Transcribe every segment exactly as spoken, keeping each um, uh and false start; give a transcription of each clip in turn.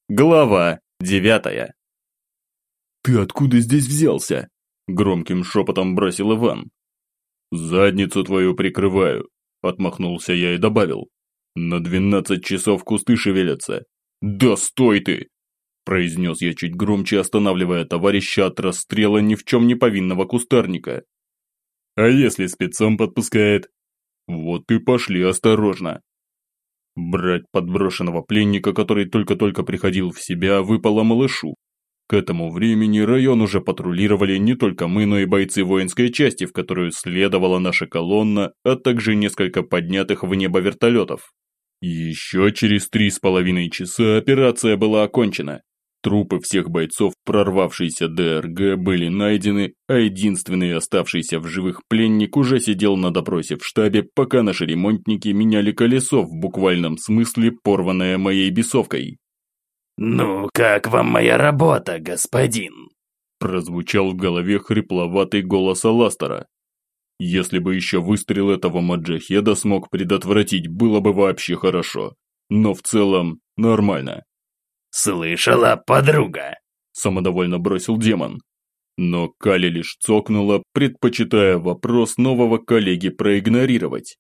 Глава девятая. «Ты откуда здесь взялся?» – громким шепотом бросил Иван. «Задницу твою прикрываю», – отмахнулся я и добавил. «На двенадцать часов кусты шевелятся». «Да стой ты!» – произнес я чуть громче, останавливая товарища от расстрела ни в чем не повинного кустарника. «А если спецом подпускает?» «Вот и пошли осторожно». Брать подброшенного пленника, который только-только приходил в себя, выпало малышу. К этому времени район уже патрулировали не только мы, но и бойцы воинской части, в которую следовала наша колонна, а также несколько поднятых в небо вертолетов. Еще через три с половиной часа операция была окончена. Трупы всех бойцов прорвавшейся ДРГ были найдены, а единственный оставшийся в живых пленник уже сидел на допросе в штабе, пока наши ремонтники меняли колесо в буквальном смысле, порванное моей бесовкой. «Ну, как вам моя работа, господин?» Прозвучал в голове хрипловатый голос Аластера. Если бы еще выстрел этого маджахеда смог предотвратить, было бы вообще хорошо. Но в целом нормально. «Слышала, подруга?» – самодовольно бросил демон. Но Кали лишь цокнула, предпочитая вопрос нового коллеги проигнорировать.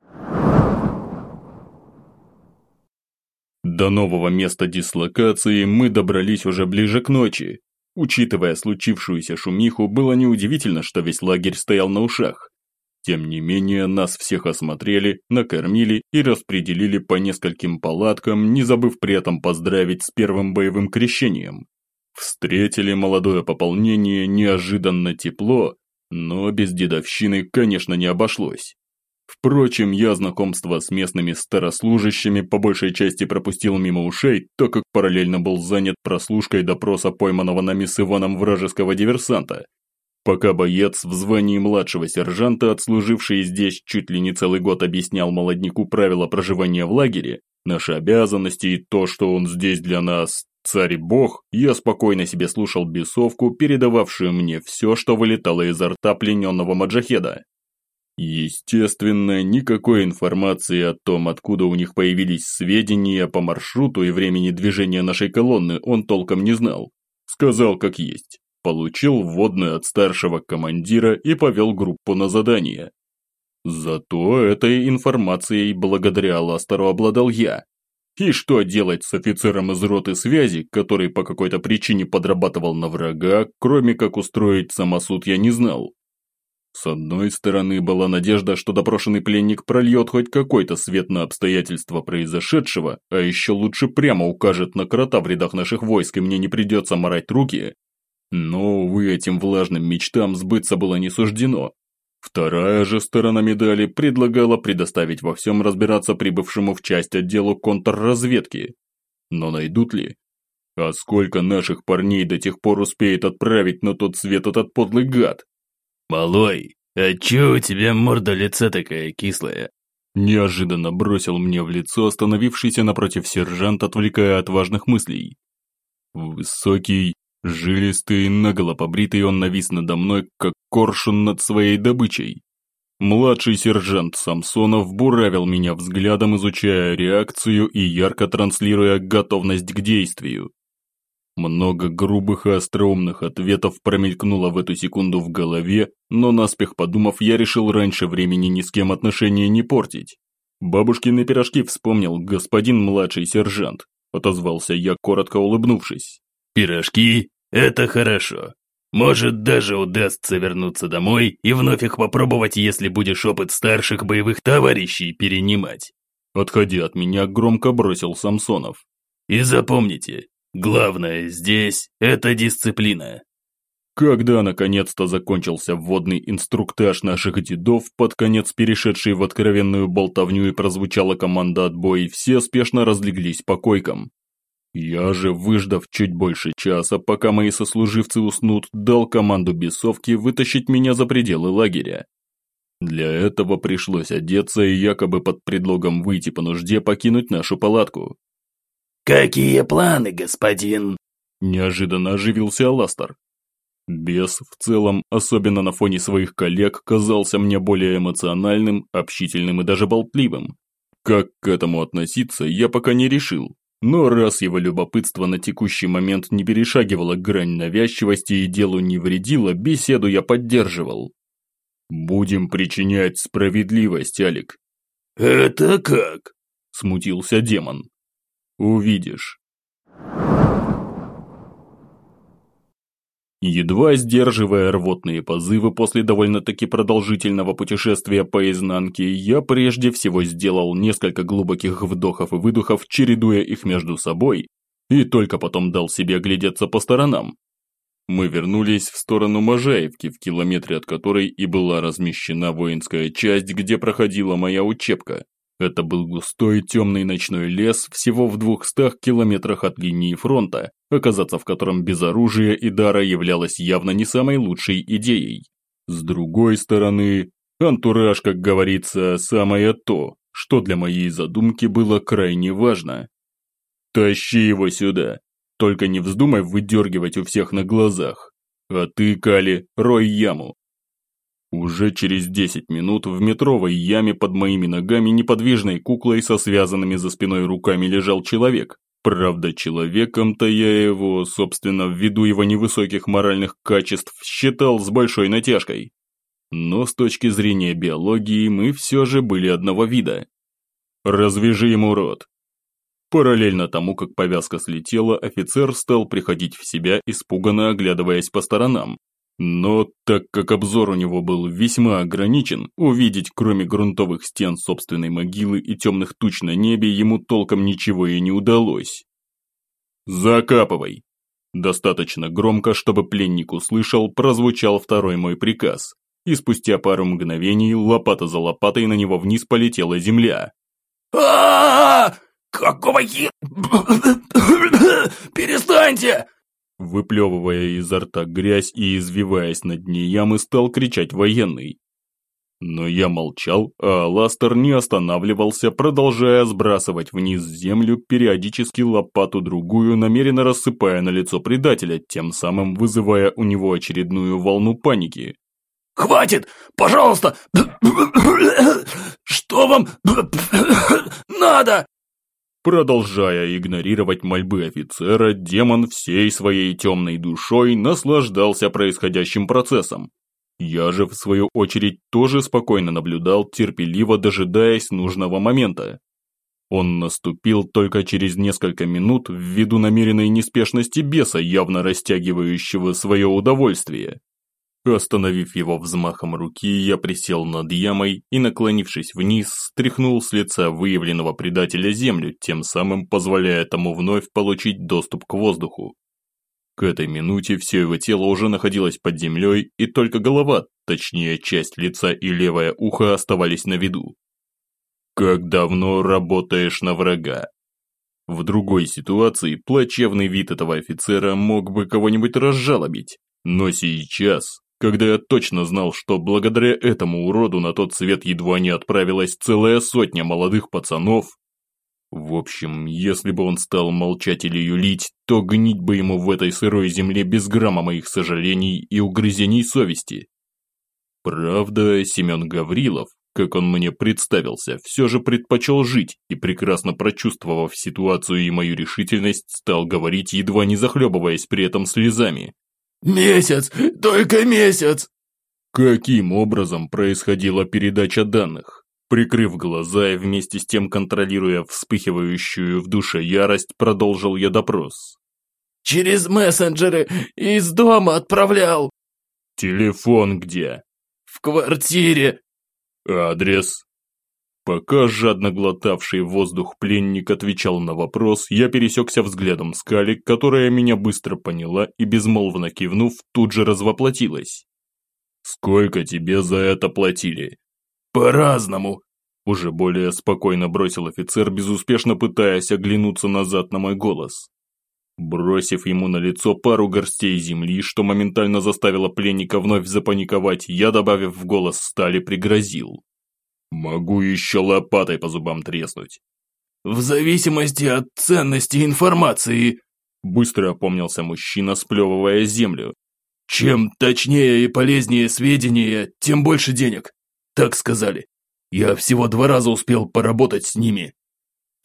До нового места дислокации мы добрались уже ближе к ночи. Учитывая случившуюся шумиху, было неудивительно, что весь лагерь стоял на ушах. Тем не менее, нас всех осмотрели, накормили и распределили по нескольким палаткам, не забыв при этом поздравить с первым боевым крещением. Встретили молодое пополнение неожиданно тепло, но без дедовщины, конечно, не обошлось. Впрочем, я знакомство с местными старослужащими по большей части пропустил мимо ушей, так как параллельно был занят прослушкой допроса пойманного нами с Иваном вражеского диверсанта. Пока боец в звании младшего сержанта, отслуживший здесь чуть ли не целый год, объяснял молодняку правила проживания в лагере, наши обязанности и то, что он здесь для нас царь и бог, я спокойно себе слушал бесовку, передававшую мне все, что вылетало изо рта плененного маджахеда. Естественно, никакой информации о том, откуда у них появились сведения по маршруту и времени движения нашей колонны, он толком не знал. Сказал как есть. Получил вводную от старшего командира и повел группу на задание. Зато этой информацией благодаря Аластеру обладал я. И что делать с офицером из роты связи, который по какой-то причине подрабатывал на врага, кроме как устроить самосуд, я не знал. С одной стороны была надежда, что допрошенный пленник прольет хоть какой-то свет на обстоятельства произошедшего, а еще лучше прямо укажет на крота в рядах наших войск, и мне не придется марать руки. Но, увы, этим влажным мечтам сбыться было не суждено. Вторая же сторона медали предлагала предоставить во всем разбираться прибывшему в часть отделу контрразведки. Но найдут ли? А сколько наших парней до тех пор успеет отправить на тот свет этот подлый гад? «Малой, а чё у тебя морда лица такая кислая?» Неожиданно бросил мне в лицо остановившийся напротив сержант, отвлекая от важных мыслей. Высокий, жилистый, наголо побритый, он навис надо мной, как коршун над своей добычей. Младший сержант Самсонов буравил меня взглядом, изучая реакцию и ярко транслируя готовность к действию. Много грубых и остроумных ответов промелькнуло в эту секунду в голове, но наспех подумав, я решил раньше времени ни с кем отношения не портить. «Бабушкины пирожки вспомнил господин младший сержант», – отозвался я, коротко улыбнувшись. «Пирожки? Это хорошо. Может, даже удастся вернуться домой и вновь их попробовать, если будешь опыт старших боевых товарищей перенимать». Отходя от меня, громко бросил Самсонов. «И запомните, главное здесь – это дисциплина». Когда наконец-то закончился вводный инструктаж наших дедов, под конец перешедший в откровенную болтовню и прозвучала команда отбоя, все спешно разлеглись по койкам. Я же, выждав чуть больше часа, пока мои сослуживцы уснут, дал команду бесовке вытащить меня за пределы лагеря. Для этого пришлось одеться и якобы под предлогом выйти по нужде покинуть нашу палатку. «Какие планы, господин?» Неожиданно оживился Аластер. Бес в целом, особенно на фоне своих коллег, казался мне более эмоциональным, общительным и даже болтливым. Как к этому относиться, я пока не решил. Но раз его любопытство на текущий момент не перешагивало грань навязчивости и делу не вредило, беседу я поддерживал. «Будем причинять справедливость, Алик». «Это как?» – смутился демон. «Увидишь». Едва сдерживая рвотные позывы после довольно-таки продолжительного путешествия по изнанке, я прежде всего сделал несколько глубоких вдохов и выдохов, чередуя их между собой, и только потом дал себе оглядеться по сторонам. Мы вернулись в сторону Можаевки, в километре от которой и была размещена воинская часть, где проходила моя учебка. Это был густой темный ночной лес всего в двухстах километрах от линии фронта, оказаться в котором без оружия и дара являлось явно не самой лучшей идеей. С другой стороны, антураж, как говорится, самое то, что для моей задумки было крайне важно. «Тащи его сюда, только не вздумай выдергивать у всех на глазах. А ты, Кали, рой яму». Уже через десять минут в метровой яме под моими ногами неподвижной куклой со связанными за спиной руками лежал человек. Правда, человеком-то я его, собственно, ввиду его невысоких моральных качеств, считал с большой натяжкой. Но с точки зрения биологии мы все же были одного вида. «Развяжи ему рот». Параллельно тому, как повязка слетела, офицер стал приходить в себя, испуганно оглядываясь по сторонам. Но так как обзор у него был весьма ограничен, увидеть кроме грунтовых стен собственной могилы и темных туч на небе ему толком ничего и не удалось. «Закапывай!» Достаточно громко, чтобы пленник услышал, прозвучал второй мой приказ, и спустя пару мгновений лопата за лопатой на него вниз полетела земля. а Какого е... Перестаньте! Выплевывая изо рта грязь и извиваясь на дне ямы, стал кричать военный. Но я молчал, а Аластер не останавливался, продолжая сбрасывать вниз землю, периодически лопату-другую, намеренно рассыпая на лицо предателя, тем самым вызывая у него очередную волну паники. «Хватит! Пожалуйста! Что вам надо?» Продолжая игнорировать мольбы офицера, демон всей своей темной душой наслаждался происходящим процессом. Я же, в свою очередь, тоже спокойно наблюдал, терпеливо дожидаясь нужного момента. Он наступил только через несколько минут ввиду намеренной неспешности беса, явно растягивающего свое удовольствие. Остановив его взмахом руки, я присел над ямой и, наклонившись вниз, стряхнул с лица выявленного предателя землю, тем самым позволяя тому вновь получить доступ к воздуху. К этой минуте все его тело уже находилось под землей, и только голова, точнее часть лица и левое ухо оставались на виду. Как давно работаешь на врага? В другой ситуации плачевный вид этого офицера мог бы кого-нибудь разжалобить, но сейчас... Когда я точно знал, что благодаря этому уроду на тот свет едва не отправилась целая сотня молодых пацанов. В общем, если бы он стал молчать или юлить, то гнить бы ему в этой сырой земле без грамма моих сожалений и угрызений совести. Правда, Семен Гаврилов, как он мне представился, все же предпочел жить и, прекрасно прочувствовав ситуацию и мою решительность, стал говорить, едва не захлебываясь при этом слезами. «Месяц! Только месяц!» Каким образом происходила передача данных? Прикрыв глаза и вместе с тем контролируя вспыхивающую в душе ярость, продолжил я допрос. «Через мессенджеры из дома отправлял!» «Телефон где?» «В квартире!» «Адрес?» Пока жадно глотавший воздух пленник отвечал на вопрос, я пересекся взглядом с Кали, которая меня быстро поняла и, безмолвно кивнув, тут же развоплотилась. «Сколько тебе за это платили?» «По-разному», – уже более спокойно бросил офицер, безуспешно пытаясь оглянуться назад на мой голос. Бросив ему на лицо пару горстей земли, что моментально заставило пленника вновь запаниковать, я, добавив в голос стали, пригрозил. «Могу еще лопатой по зубам треснуть». «В зависимости от ценности информации», – быстро опомнился мужчина, сплевывая землю. «Чем точнее и полезнее сведения, тем больше денег. Так сказали. Я всего два раза успел поработать с ними».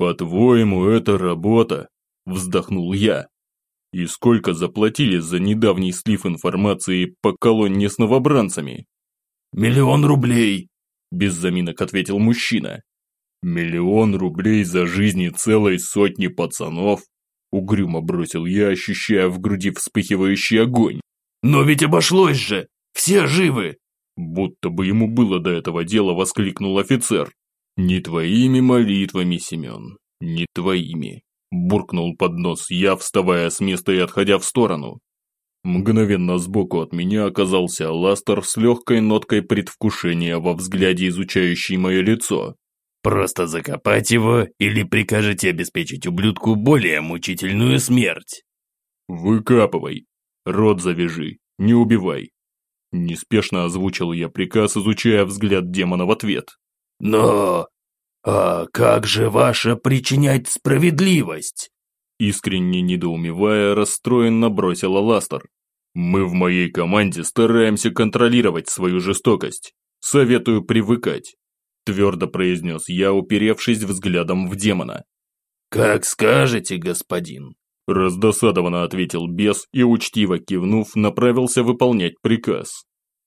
«По-твоему, это работа?» – вздохнул я. «И сколько заплатили за недавний слив информации по колонне с новобранцами?» «Миллион рублей», – без заминок ответил мужчина. «Миллион рублей за жизни целой сотни пацанов?» – угрюмо бросил я, ощущая в груди вспыхивающий огонь. «Но ведь обошлось же! Все живы!» Будто бы ему было до этого дела, воскликнул офицер. «Не твоими молитвами, Семен, не твоими», – буркнул под нос я, вставая с места и отходя в сторону. Мгновенно сбоку от меня оказался Аластер с легкой ноткой предвкушения во взгляде, изучающей мое лицо. «Просто закопать его или прикажете обеспечить ублюдку более мучительную смерть?» «Выкапывай, рот завяжи, не убивай», – неспешно озвучил я приказ, изучая взгляд демона в ответ. «Но... а как же ваша причинять справедливость?» Искренне недоумевая, расстроенно бросил Аластер. «Мы в моей команде стараемся контролировать свою жестокость. Советую привыкать», – твердо произнес я, уперевшись взглядом в демона. «Как скажете, господин», – раздосадованно ответил бес и, учтиво кивнув, направился выполнять приказ.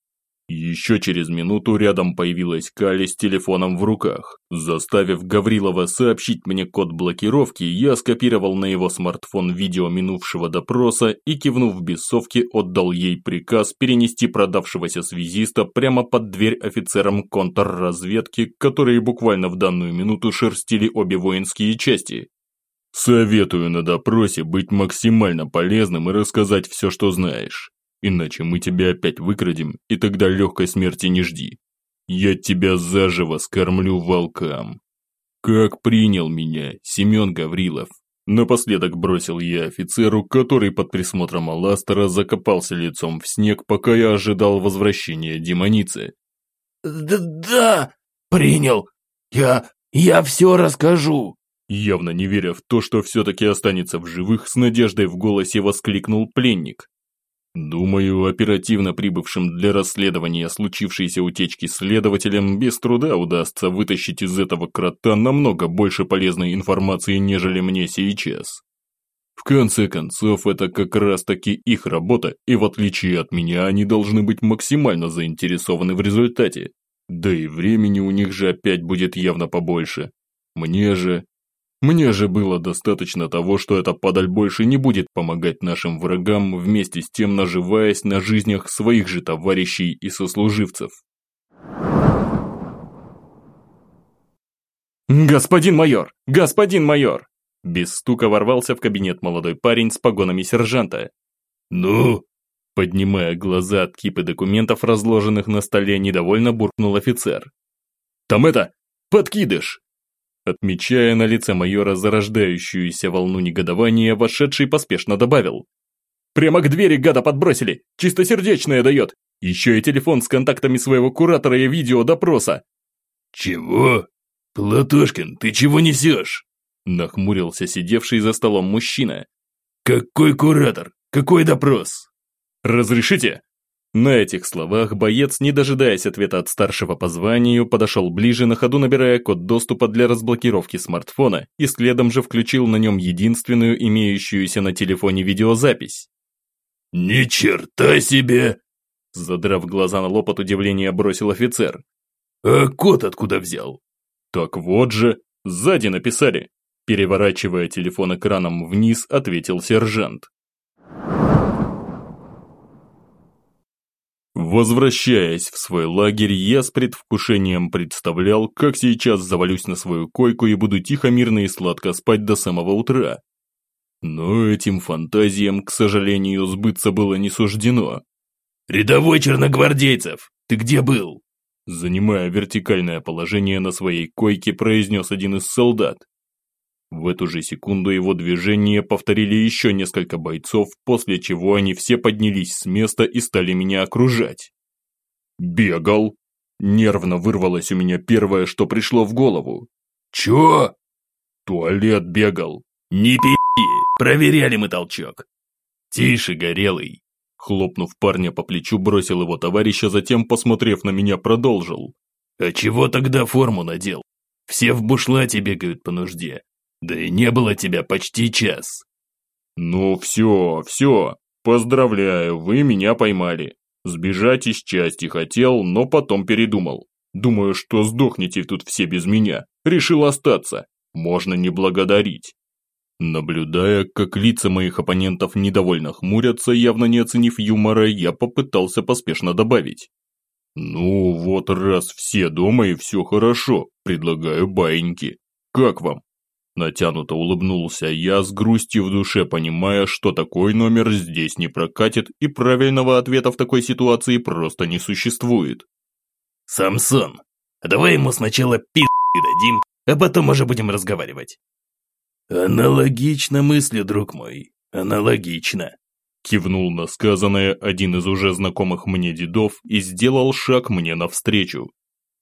Еще через минуту рядом появилась Кали с телефоном в руках. Заставив Гаврилова сообщить мне код блокировки, я скопировал на его смартфон видео минувшего допроса и, кивнув бесовке, отдал ей приказ перенести продавшегося связиста прямо под дверь офицерам контрразведки, которые буквально в данную минуту шерстили обе воинские части. «Советую на допросе быть максимально полезным и рассказать все, что знаешь. Иначе мы тебя опять выкрадем, и тогда легкой смерти не жди. Я тебя заживо скормлю волкам». «Как принял меня Семен Гаврилов?» Напоследок бросил я офицеру, который под присмотром Аластера закопался лицом в снег, пока я ожидал возвращения демоницы. «Да, да, принял. Я... я все расскажу». Явно не веря в то, что все-таки останется в живых, с надеждой в голосе воскликнул пленник. Думаю, оперативно прибывшим для расследования случившейся утечки следователям без труда удастся вытащить из этого крота намного больше полезной информации, нежели мне сейчас. В конце концов, это как раз таки их работа, и в отличие от меня, они должны быть максимально заинтересованы в результате. Да и времени у них же опять будет явно побольше. Мне же... Мне же было достаточно того, что эта падаль больше не будет помогать нашим врагам, вместе с тем наживаясь на жизнях своих же товарищей и сослуживцев. «Господин майор! Господин майор!» Без стука ворвался в кабинет молодой парень с погонами сержанта. «Ну?» Поднимая глаза от кипы документов, разложенных на столе, недовольно буркнул офицер. «Там это... подкидыш!» Отмечая на лице майора зарождающуюся волну негодования, вошедший поспешно добавил. «Прямо к двери гада подбросили! Чистосердечное дает! Еще и телефон с контактами своего куратора и видео допроса!» «Чего? Платошкин, ты чего несешь?» Нахмурился сидевший за столом мужчина. «Какой куратор? Какой допрос?» «Разрешите?» На этих словах боец, не дожидаясь ответа от старшего по званию, подошел ближе, на ходу набирая код доступа для разблокировки смартфона и следом же включил на нем единственную имеющуюся на телефоне видеозапись. «Ни черта себе!» Задрав глаза на лоб от удивления, бросил офицер. «А код откуда взял?» «Так вот же, сзади написали». Переворачивая телефон экраном вниз, ответил сержант. Возвращаясь в свой лагерь, я с предвкушением представлял, как сейчас завалюсь на свою койку и буду тихо, мирно и сладко спать до самого утра. Но этим фантазиям, к сожалению, сбыться было не суждено. «Рядовой черногвардейцев, ты где был?» Занимая вертикальное положение на своей койке, произнес один из солдат. В эту же секунду его движение повторили еще несколько бойцов, после чего они все поднялись с места и стали меня окружать. «Бегал!» Нервно вырвалось у меня первое, что пришло в голову. «Чё?» «Туалет бегал!» «Не пи***и, проверяли мы толчок!» «Тише, горелый!» Хлопнув парня по плечу, бросил его товарища, затем, посмотрев на меня, продолжил. «А чего тогда форму надел? Все в бушлате бегают по нужде. Да и не было тебя почти час. Ну все, все, поздравляю, вы меня поймали. Сбежать из части хотел, но потом передумал. Думаю, что сдохнете тут все без меня. Решил остаться. Можно не благодарить. Наблюдая, как лица моих оппонентов недовольно хмурятся, явно не оценив юмора, я попытался поспешно добавить. Ну вот раз все дома и все хорошо, предлагаю баиньки. Как вам? Натянуто улыбнулся я, с грустью в душе понимая, что такой номер здесь не прокатит и правильного ответа в такой ситуации просто не существует. Самсон, давай ему сначала пи*** дадим, а потом уже будем разговаривать. Аналогично мысли, друг мой, аналогично. Кивнул на сказанное один из уже знакомых мне дедов и сделал шаг мне навстречу.